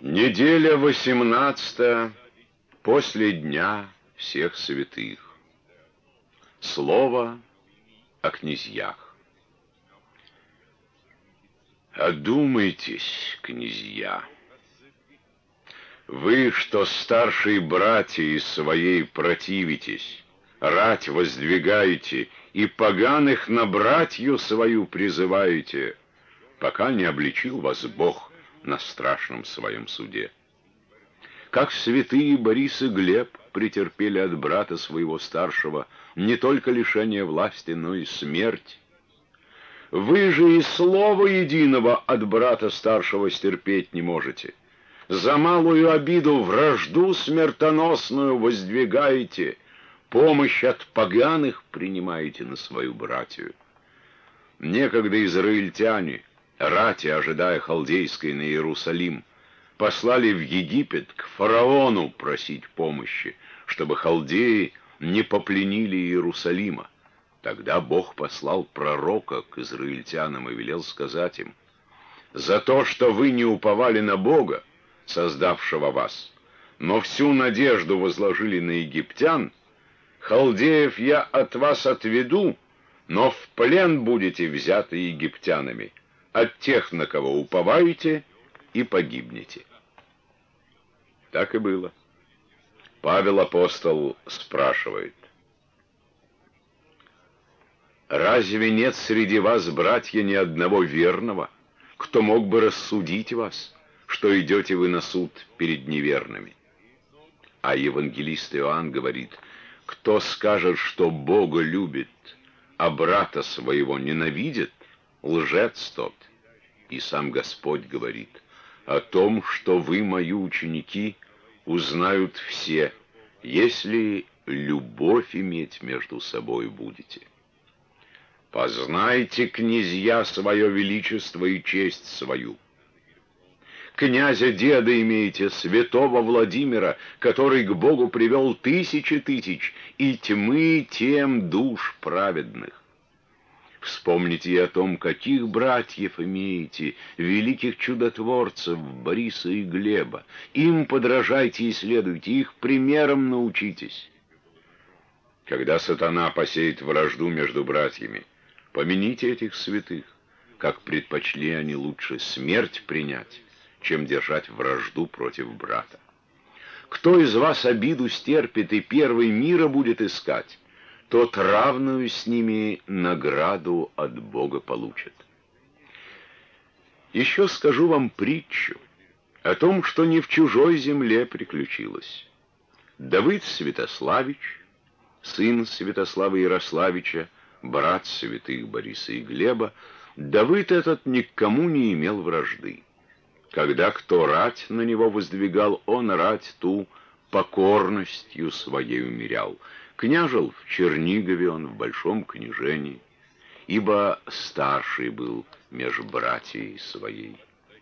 Неделя 18 после Дня всех святых. Слово о князьях. Одумайтесь, князья. Вы, что старшие братья из своей противитесь, рать воздвигаете и поганых на братью свою призываете, пока не обличил вас Бог на страшном своем суде. Как святые Борис и Глеб претерпели от брата своего старшего не только лишение власти, но и смерть. Вы же и слова единого от брата старшего стерпеть не можете. За малую обиду вражду смертоносную воздвигаете, помощь от поганых принимаете на свою братью. Некогда израильтяне, рати, ожидая халдейской на Иерусалим, послали в Египет к фараону просить помощи, чтобы халдеи не попленили Иерусалима. Тогда Бог послал пророка к израильтянам и велел сказать им: «За то, что вы не уповали на Бога, создавшего вас, но всю надежду возложили на египтян, халдеев я от вас отведу, но в плен будете взяты египтянами, от тех, на кого уповаете, и погибнете». Так и было. Павел апостол спрашивает: «Разве нет среди вас, братья, ни одного верного, кто мог бы рассудить вас, что идете вы на суд перед неверными?» А евангелист Иоанн говорит: «Кто скажет, что Бога любит, а брата своего ненавидит, лжец тот». И сам Господь говорит: «О том, что вы мои ученики, узнают все, если любовь иметь между собой будете». Познайте, князья, свое величество и честь свою. Князя деда имеете, святого Владимира, который к Богу привел тысячи тысяч, и тьмы тем душ праведных. Вспомните и о том, каких братьев имеете, великих чудотворцев Бориса и Глеба. Им подражайте и следуйте, их примером научитесь. Когда сатана посеет вражду между братьями, помяните этих святых, как предпочли они лучше смерть принять, чем держать вражду против брата. Кто из вас обиду стерпит и первый мира будет искать, тот равную с ними награду от Бога получит. Еще скажу вам притчу о том, что не в чужой земле приключилось. Давыд Святославич, сын Святослава Ярославича, брат святых Бориса и Глеба, Давыд этот никому не имел вражды. Когда кто рать на него воздвигал, он рать ту покорностью своей умерял. Княжил в Чернигове он в большом княжении, ибо старший был меж братьей своей.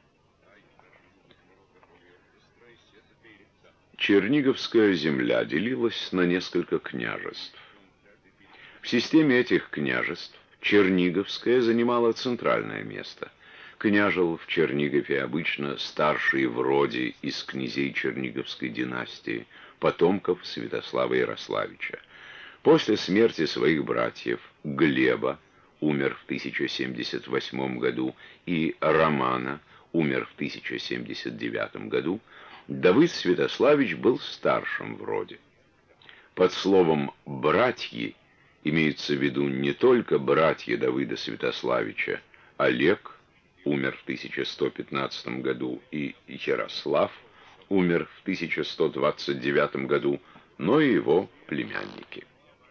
Черниговская земля делилась на несколько княжеств. В системе этих княжеств Черниговская занимала центральное место. Княжил в Чернигове обычно старший в роде из князей Черниговской династии, потомков Святослава Ярославича. После смерти своих братьев Глеба, умер в 1078 году, и Романа, умер в 1079 году, Давыд Святославич был старшим в роде. Под словом «братьи» имеется в виду не только братья Давыда Святославича, Олег, умер в 1115 году, и Ярослав, умер в 1129 году, но и его племянники.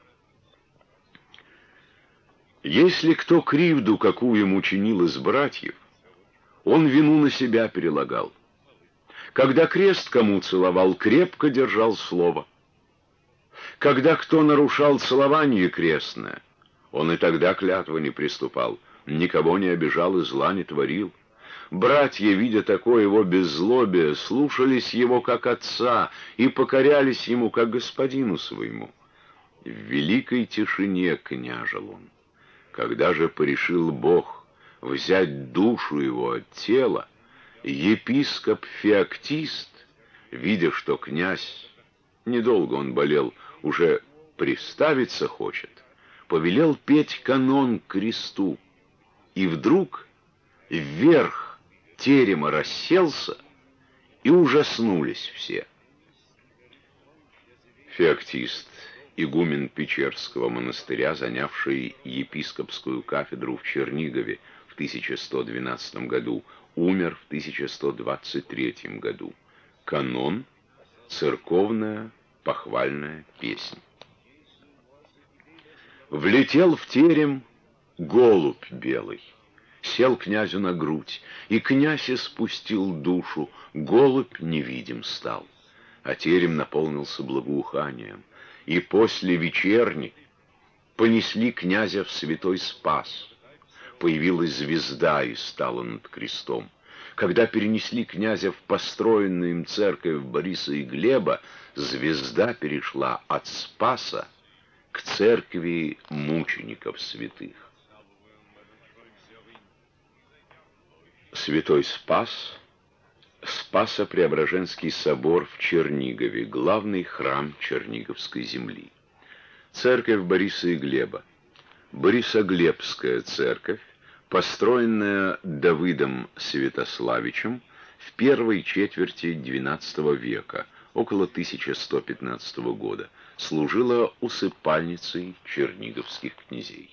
Если кто кривду какую ему чинил из братьев, он вину на себя перелагал. Когда крест кому целовал, крепко держал слово. Когда кто нарушал целование крестное, он и тогда клятвы не приступал, никого не обижал и зла не творил. Братья, видя такое его беззлобие, слушались его как отца и покорялись ему как господину своему. В великой тишине княжил он. Когда же порешил Бог взять душу его от тела, Епископ Феоктист, видя, что князь, недолго он болел, уже приставиться хочет, повелел петь канон к кресту, и вдруг вверх терема расселся, и ужаснулись все. Феоктист, игумен Печерского монастыря, занявший епископскую кафедру в Чернигове в 1112 году, умер в 1123 году. Канон — церковная похвальная песня. Влетел в терем голубь белый, сел князю на грудь, и князь испустил душу, голубь невидим стал, а терем наполнился благоуханием, и после вечерни понесли князя в святой Спас. Появилась звезда и стала над крестом. Когда перенесли князя в построенную им церковь Бориса и Глеба, звезда перешла от Спаса к церкви мучеников святых. Святой Спас — Спасо-Преображенский собор в Чернигове, главный храм Черниговской земли. Церковь Бориса и Глеба — Борисоглебская церковь, построенная Давыдом Святославичем в первой четверти XII века, около 1115 года, служила усыпальницей черниговских князей.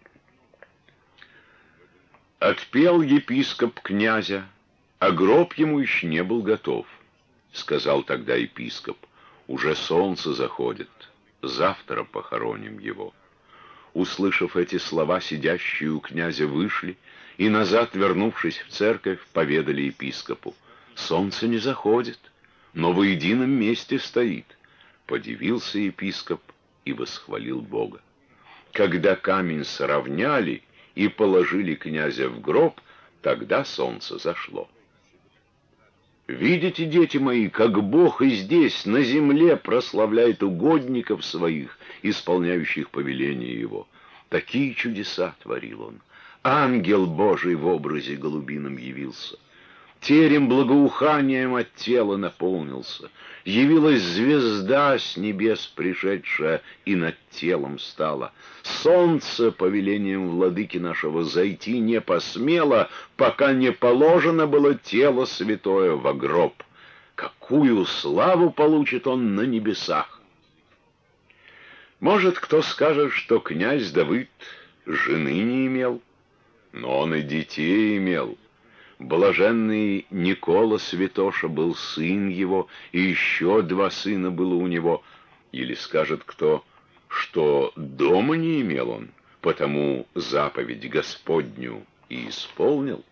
Отпел епископ князя, а гроб ему еще не был готов. Сказал тогда епископ: уже солнце заходит, завтра похороним его. Услышав эти слова, сидящие у князя вышли и, назад вернувшись в церковь, поведали епископу: солнце не заходит, но в едином месте стоит. Подивился епископ и восхвалил Бога. Когда камень сравняли и положили князя в гроб, тогда солнце зашло. Видите, дети мои, как Бог и здесь, на земле, прославляет угодников своих, исполняющих повеления Его. Такие чудеса творил Он. Ангел Божий в образе голубином явился. Терем благоуханием от тела наполнился. Явилась звезда с небес пришедшая и над телом стала. Солнце повелением владыки нашего зайти не посмело, пока не положено было тело святое во гроб. Какую славу получит он на небесах! Может, кто скажет, что князь Давыд жены не имел, но он и детей имел. Блаженный Никола Святоша был сын его, и еще 2 сына было у него. Или скажет кто, что дома не имел он, потому заповедь Господню и исполнил.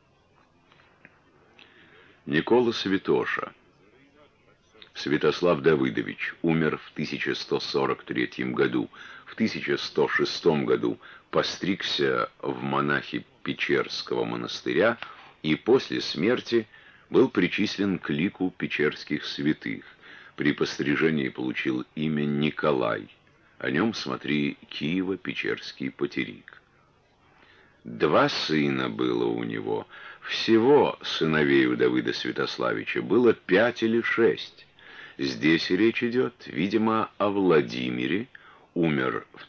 Никола Святоша, Святослав Давыдович, умер в 1143 году. В 1106 году постригся в монахи Печерского монастыря и после смерти был причислен к лику печерских святых. При пострижении получил имя Николай. О нем смотри Киево-Печерский потерик. 2 сына было у него. Всего сыновей у Давыда Святославича было 5 или 6. Здесь речь идет, видимо, о Владимире, умер в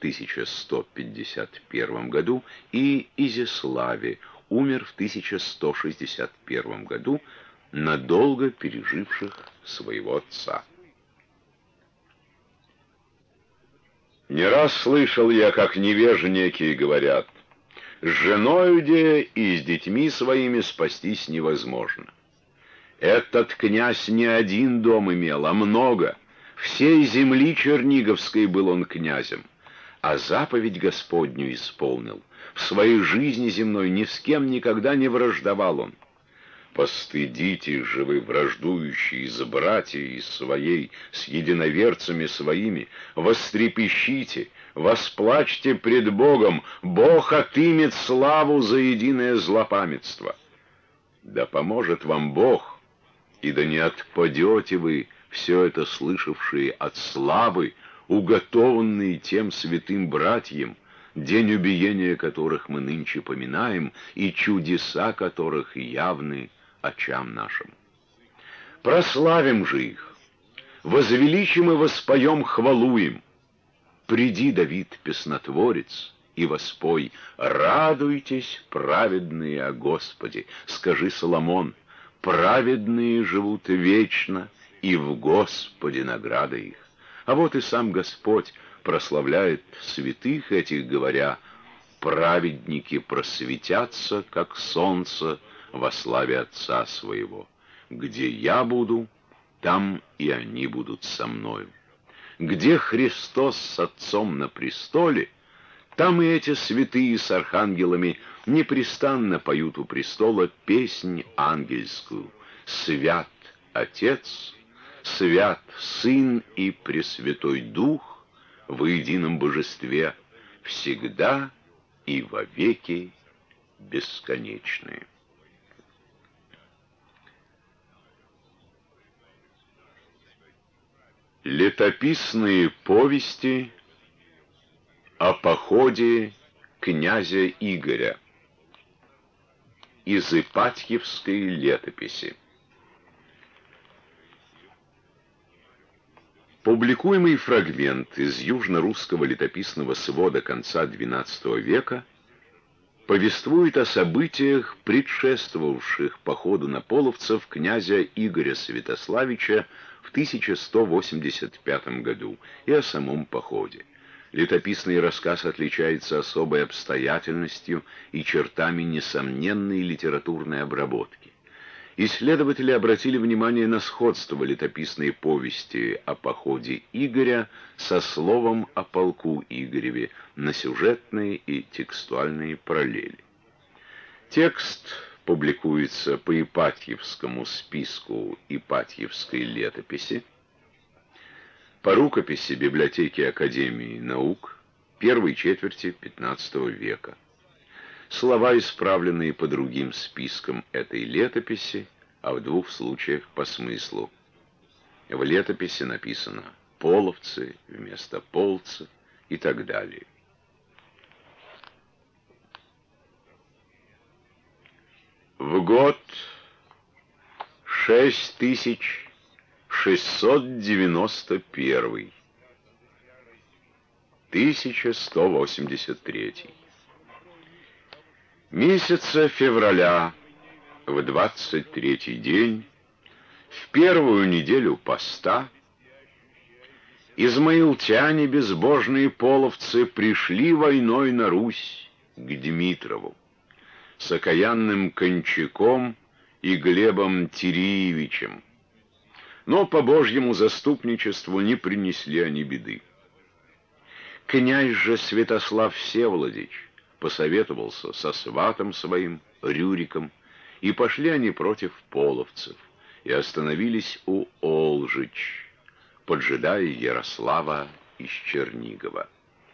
1151 году, и Изяславе, умер в 1161 году, надолго переживших своего отца. Не раз слышал я, как невежи некие говорят: с женою де и с детьми своими спастись невозможно. Этот князь не один дом имел, а много. Всей земли Черниговской был он князем, а заповедь Господню исполнил. В своей жизни земной ни с кем никогда не враждовал он. Постыдитесь же вы, враждующие с братьей своей, с единоверцами своими, вострепещите, восплачьте пред Богом, Бог отымет славу за единое злопамятство. Да поможет вам Бог, и да не отпадете вы, все это слышавшие от славы, уготованные тем святым братьям, день убиения которых мы нынче поминаем, и чудеса которых явны очам нашим. Прославим же их, возвеличим и воспоем хвалу им. Приди, Давид, песнотворец, и воспой: радуйтесь, праведные, о Господе. Скажи, Соломон: праведные живут вечно, и в Господе награда их. А вот и сам Господь прославляет святых этих, говоря: праведники просветятся, как солнце, во славе Отца своего. Где я буду, там и они будут со мною. Где Христос с Отцом на престоле, там и эти святые с архангелами непрестанно поют у престола песнь ангельскую: свят Отец, свят Сын и Пресвятой Дух во едином божестве, всегда и во веки бесконечные. Летописные повести о походе князя Игоря из Ипатьевской летописи. Публикуемый фрагмент из южно-русского летописного свода конца XII века повествует о событиях, предшествовавших походу на половцев князя Игоря Святославича в 1185 году, и о самом походе. Летописный рассказ отличается особой обстоятельностью и чертами несомненной литературной обработки. Исследователи обратили внимание на сходство летописной повести о походе Игоря со словом о полку Игореве, на сюжетные и текстуальные параллели. Текст публикуется по Ипатьевскому списку Ипатьевской летописи, по рукописи библиотеки Академии наук первой четверти XV века. Слова исправленные по другим спискам этой летописи, а в двух случаях по смыслу. В летописи написано «половцы» вместо «полцы» и так далее. В год 6691, 1183. Месяца февраля, в 23-й день, в первую неделю поста, измаилтяне, безбожные половцы, пришли войной на Русь к Дмитрову с окаянным Кончаком и Глебом Тириевичем, но по Божьему заступничеству не принесли они беды. Князь же Святослав Всеволодич посоветовался со сватом своим Рюриком, и пошли они против половцев, и остановились у Олжич, поджидая Ярослава из Чернигова.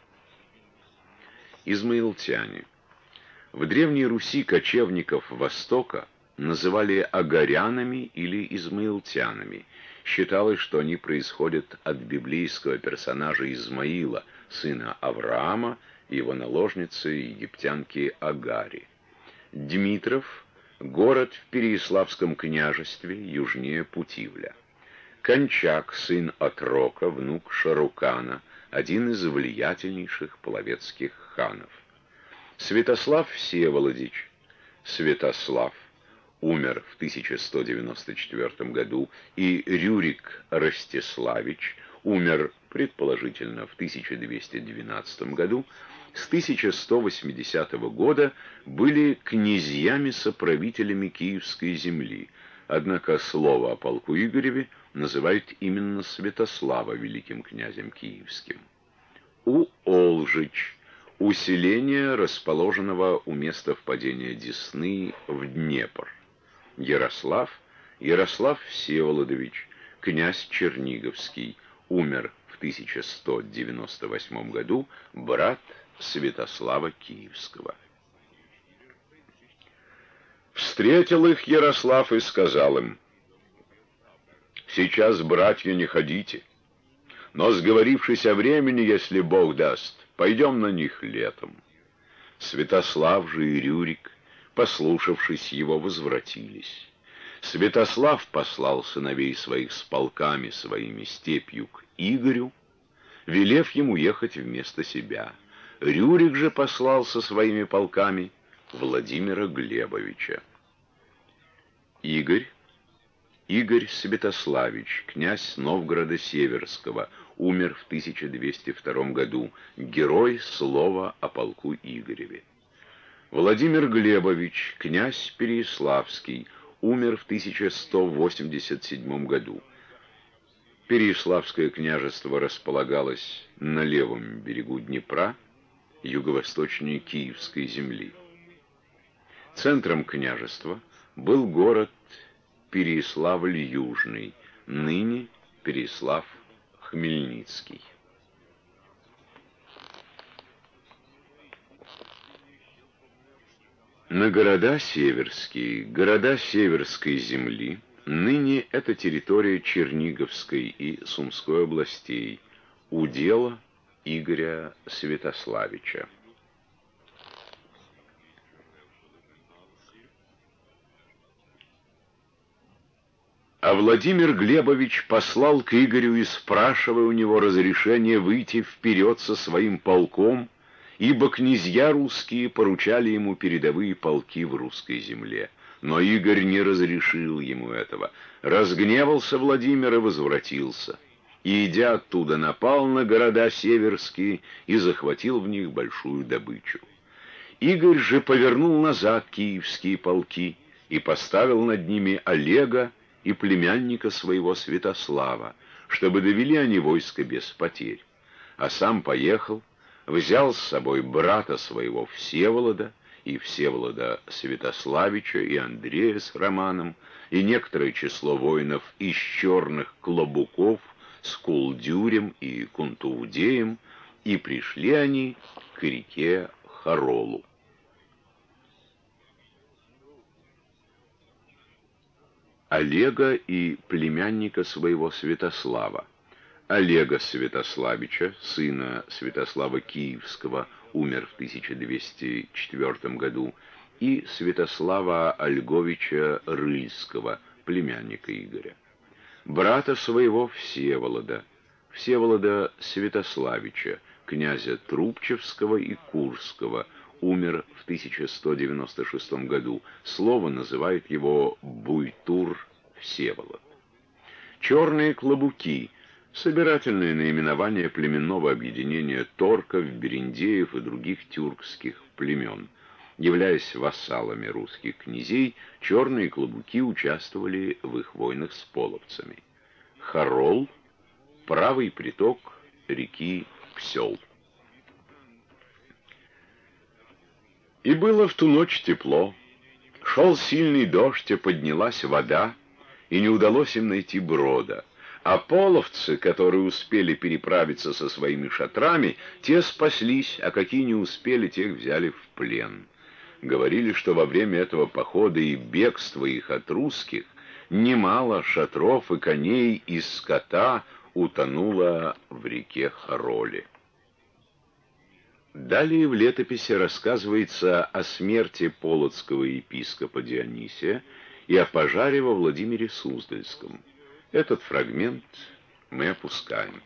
Измаилтяне. В Древней Руси кочевников Востока называли агарянами или измаилтянами. Считалось, что они происходят от библейского персонажа Измаила, сына Авраама, и его наложницы египтянки Агари. Дмитров — город в Переяславском княжестве, южнее Путивля. Кончак, сын Отрока, внук Шарукана, один из влиятельнейших половецких ханов. Святослав Всеволодич, Святослав, умер в 1194 году, и Рюрик Ростиславич, умер, предположительно, в 1212 году, с 1180 года были князьями-соправителями Киевской земли, однако слово о полку Игореве называют именно Святослава великим князем киевским. У Олжич, усиление, расположенного у места впадения Десны в Днепр. Ярослав Всеволодович, князь Черниговский, умер в 1198 году, брат Святослава Киевского. Встретил их Ярослав и сказал им: «Сейчас, братья, не ходите, но, сговорившись о времени, если Бог даст, пойдем на них летом». Святослав же и Рюрик, послушавшись его, возвратились. Святослав послал сыновей своих с полками своими степью к Игорю, велев ему ехать вместо себя. Рюрик же послал со своими полками Владимира Глебовича. Игорь Святославич, князь Новгорода Северского, умер в 1202 году, герой слова о полку Игореве. Владимир Глебович, князь Переяславский, умер в 1187 году. Переяславское княжество располагалось на левом берегу Днепра, юго-восточнее Киевской земли. Центром княжества был город Переяславль-Южный, ныне Переяслав-Хмельницкий. На города северские, города Северской земли, ныне это территория Черниговской и Сумской областей, удела Игоря Святославича. А Владимир Глебович послал к Игорю и спрашивая у него разрешения выйти вперед со своим полком, ибо князья русские поручали ему передовые полки в русской земле. Но Игорь не разрешил ему этого. Разгневался Владимир и возвратился. И, идя оттуда, напал на города северские и захватил в них большую добычу. Игорь же повернул назад киевские полки и поставил над ними Олега и племянника своего Святослава, чтобы довели они войско без потерь. А сам поехал, взял с собой брата своего Всеволода, и Всеволода Святославича, и Андрея с Романом, и некоторое число воинов из черных клобуков с Кулдюрем и Кунтуудеем, и пришли они к реке Харолу. Олега и племянника своего Святослава. Олега Святославича, сына Святослава Киевского, умер в 1204 году, и Святослава Ольговича Рыльского, племянника Игоря. Брата своего Всеволода Святославича, князя Трубчевского и Курского, умер в 1196 году. Слово называет его Буйтур Всеволод. Черные клобуки — собирательное наименование племенного объединения торков, берендеев и других тюркских племен. Являясь вассалами русских князей, черные клобуки участвовали в их войнах с половцами. Харол — правый приток реки Псел. И было в ту ночь тепло. Шел сильный дождь, и поднялась вода, и не удалось им найти брода. А половцы, которые успели переправиться со своими шатрами, те спаслись, а какие не успели, тех взяли в плен. Говорили, что во время этого похода и бегства их от русских немало шатров и коней и скота утонуло в реке Хароле. Далее в летописи рассказывается о смерти полоцкого епископа Дионисия и о пожаре во Владимире Суздальском. Этот фрагмент мы опускаем.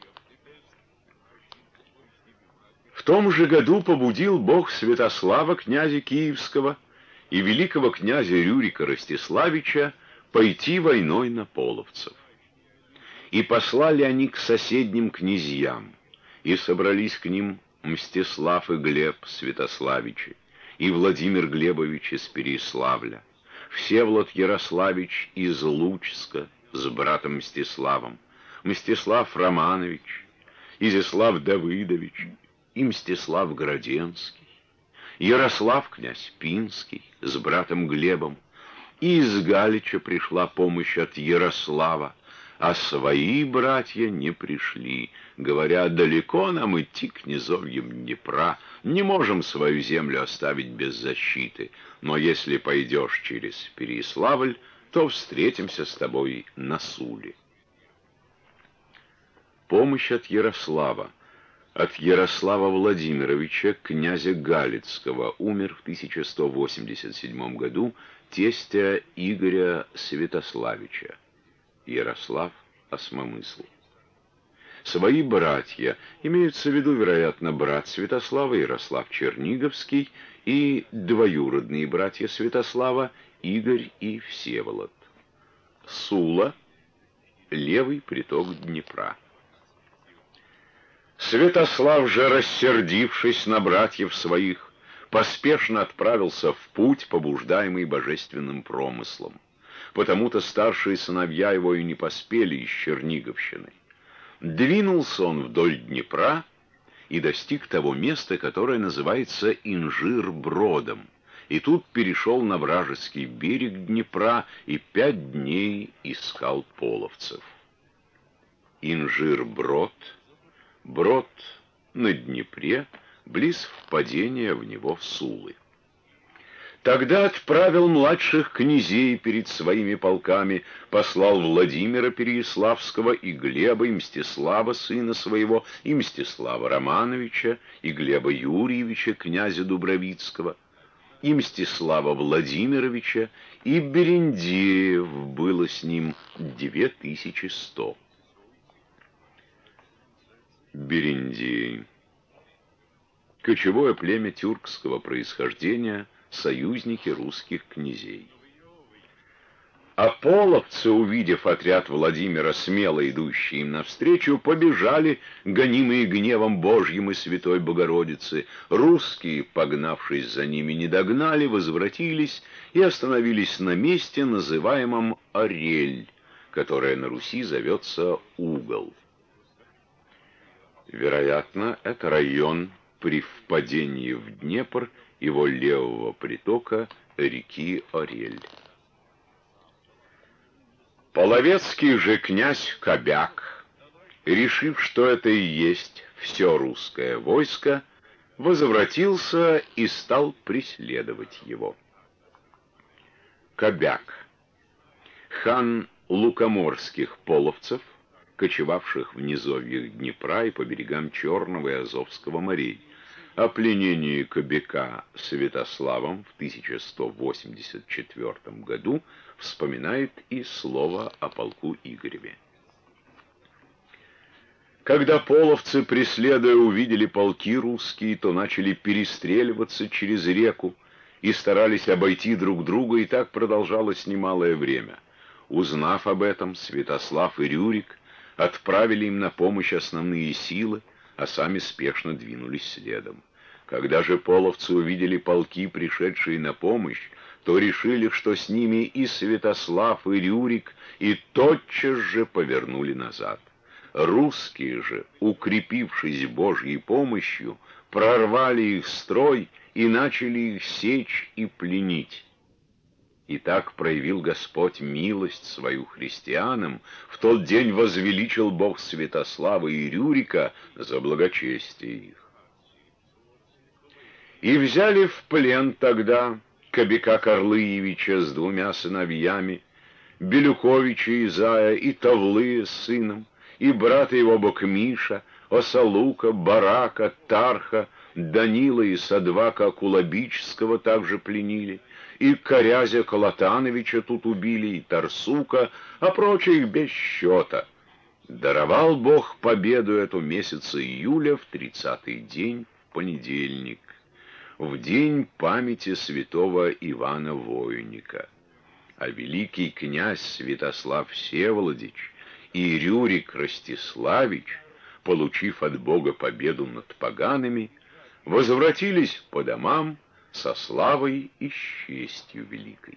В том же году побудил Бог Святослава, князя Киевского, и великого князя Рюрика Ростиславича пойти войной на половцев. И послали они к соседним князьям, и собрались к ним Мстислав и Глеб Святославичи, и Владимир Глебович из Переяславля, Всеволод Ярославич из Луцка с братом Мстиславом, Мстислав Романович, Изяслав Давыдович и Мстислав Граденский, Ярослав князь Пинский с братом Глебом, и из Галича пришла помощь от Ярослава, а свои братья не пришли, говоря: далеко нам идти к низовьям Днепра, не можем свою землю оставить без защиты, но если пойдешь через Переяславль, то встретимся с тобой на Суле. Помощь от Ярослава. От Ярослава Владимировича, князя Галицкого, умер в 1187 году, тестя Игоря Святославича, Ярослав Осмомысл. Свои братья, имеются в виду, вероятно, брат Святослава Ярослав Черниговский и двоюродные братья Святослава Игорь и Всеволод. Сула — левый приток Днепра. Святослав же, рассердившись на братьев своих, поспешно отправился в путь, побуждаемый божественным промыслом. Потому-то старшие сыновья его и не поспели из Черниговщины. Двинулся он вдоль Днепра и достиг того места, которое называется Инжир-Бродом, и тут перешел на вражеский берег Днепра и 5 дней искал половцев. Инжир-Брод, брод на Днепре, близ впадения в него Сулы. Тогда отправил младших князей перед своими полками, послал Владимира Переяславского и Глеба, и Мстислава, сына своего, и Мстислава Романовича, и Глеба Юрьевича, князя Дубровицкого, и Мстислава Владимировича, и Берендеев было с ним 2100. Берендеи. Кочевое племя тюркского происхождения, союзники русских князей. А половцы, увидев отряд Владимира, смело идущий им навстречу, побежали, гонимые гневом Божьим и Святой Богородицы. Русские, погнавшись за ними, не догнали, возвратились и остановились на месте, называемом Орель, которое на Руси зовется Угол. Вероятно, это район при впадении в Днепр его левого притока реки Орель. Половецкий же князь Кобяк, решив, что это и есть все русское войско, возвратился и стал преследовать его. Кобяк, хан лукоморских половцев, кочевавших в низовьях Днепра и по берегам Черного и Азовского морей. О пленении Кобяка Святославом в 1184 году вспоминает и слово о полку Игореве. Когда половцы, преследуя, увидели полки русские, то начали перестреливаться через реку и старались обойти друг друга, и так продолжалось немалое время. Узнав об этом, Святослав и Рюрик отправили им на помощь основные силы, а сами спешно двинулись следом. Когда же половцы увидели полки, пришедшие на помощь, то решили, что с ними и Святослав, и Рюрик, и тотчас же повернули назад. Русские же, укрепившись Божьей помощью, прорвали их строй и начали их сечь и пленить. И так проявил Господь милость свою христианам, в тот день возвеличил Бог Святослава и Рюрика за благочестие их. И взяли в плен тогда Кобяка Карлыевича с 2 сыновьями, Белюковича Изая и Тавлы с сыном, и брата его Бокмиша, Осалука, Барака, Тарха, Данила и Садвака Кулабичского также пленили, и Корязя Колотановича тут убили, и Тарсука, а прочих без счета. Даровал Бог победу эту месяца июля в 30-й день, в понедельник, в день памяти святого Ивана Воинника. А великий князь Святослав Всеволодич и Рюрик Ростиславич, получив от Бога победу над погаными, возвратились по домам со славой и честью великой.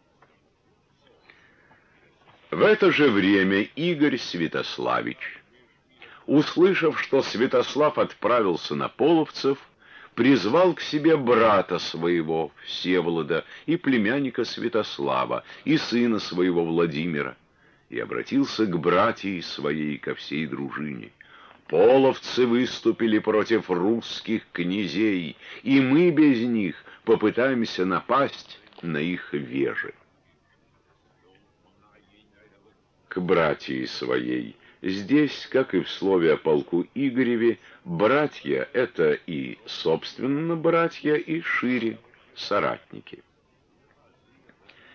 В это же время Игорь Святославич, услышав, что Святослав отправился на половцев, призвал к себе брата своего Всеволода и племянника Святослава и сына своего Владимира, и обратился к братьям своей ко всей дружине. Половцы выступили против русских князей, и мы без них попытаемся напасть на их вежи. К братьям своей. Здесь, как и в слове о полку Игореве, братья — это и, собственно, братья, и шире — соратники.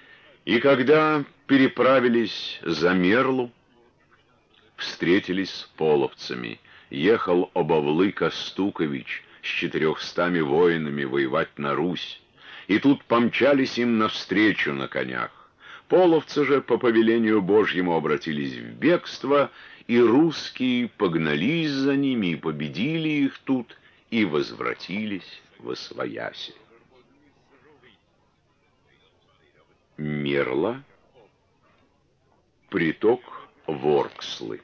И когда переправились за Мерлу, встретились с половцами. Ехал Обовлыка Стукович с 400 воинами воевать на Русь. И тут помчались им навстречу на конях. Половцы же по повелению Божьему обратились в бегство, и русские погнались за ними, и победили их тут, и возвратились восвояси. Мерла, приток Воркслы.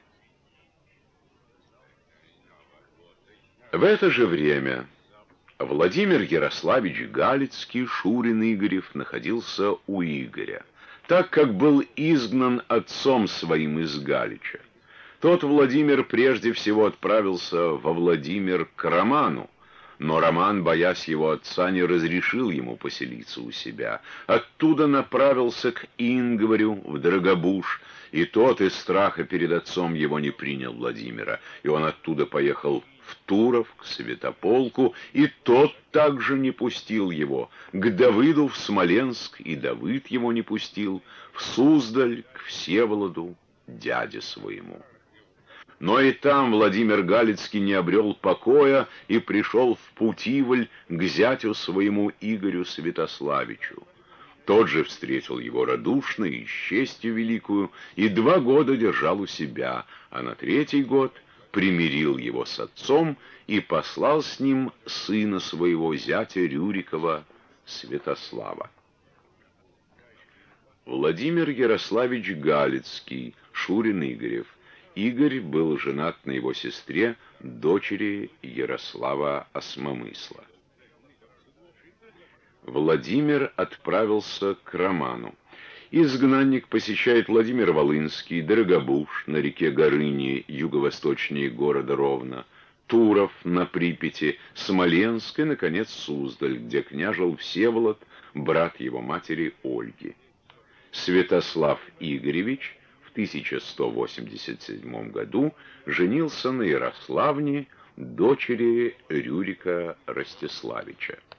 В это же время Владимир Ярославич Галицкий, Шурин Игорев, находился у Игоря, так как был изгнан отцом своим из Галича. Тот Владимир прежде всего отправился во Владимир к Роману, но Роман, боясь его отца, не разрешил ему поселиться у себя. Оттуда направился к Ингварю в Драгобуж, и тот из страха перед отцом его не принял Владимира, и он оттуда поехал в Туров, к Святополку, и тот также не пустил его, к Давыду в Смоленск, и Давыд его не пустил, в Суздаль, к Всеволоду, дяде своему. Но и там Владимир Галицкий не обрел покоя и пришел в Путивль к зятю своему Игорю Святославичу. Тот же встретил его радушно и с честью великую, и 2 года держал у себя, а на 3-й год примирил его с отцом и послал с ним сына своего зятя Рюрикова Святослава. Владимир Ярославич Галицкий, Шурин Игорев. Игорь был женат на его сестре, дочери Ярослава Осмомысла. Владимир отправился к Роману. Изгнанник посещает Владимир-Волынский, Дорогобуж на реке Горыни, юго-восточнее города Ровно, Туров на Припяти, Смоленск и, наконец, Суздаль, где княжил Всеволод, брат его матери Ольги. Святослав Игоревич в 1187 году женился на Ярославне, дочери Рюрика Ростиславича.